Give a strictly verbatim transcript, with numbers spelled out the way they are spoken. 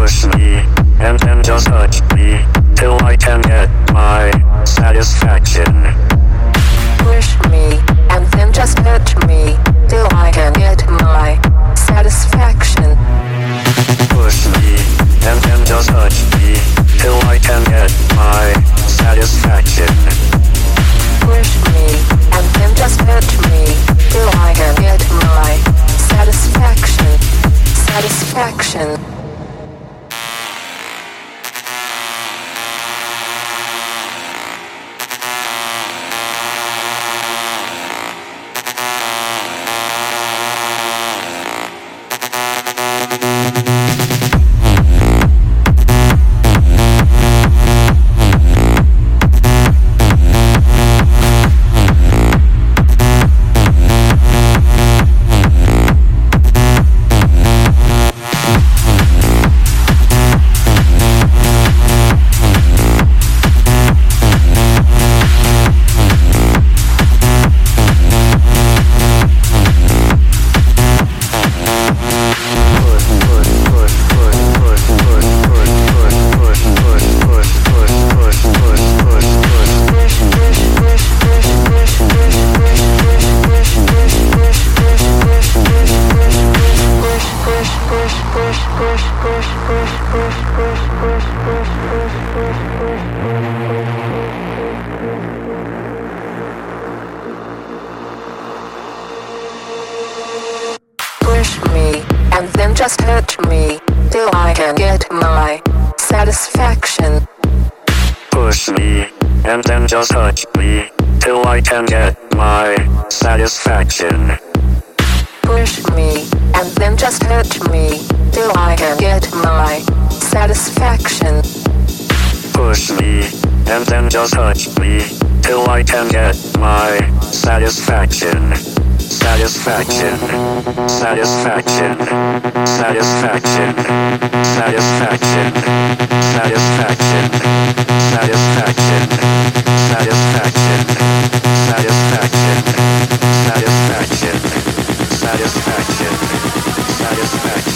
Push me, and then just touch me, till I can get my satisfaction. Push me, and then just touch me, till I can get my satisfaction. Push me, and then just touch me, till I can get my satisfaction. Push me, and then just touch me, till I can get my satisfaction. Satisfaction. Push me, and then just touch me, till I can get my satisfaction. Push me, and then just touch me, till I can get my satisfaction. Push me, and then just touch me, till I can get my satisfaction. Push me, and then just touch me, till I can get my satisfaction. Satisfaction, satisfaction, satisfaction, satisfaction, satisfaction, satisfaction, satisfaction, satisfaction, satisfaction, satisfaction, satisfaction.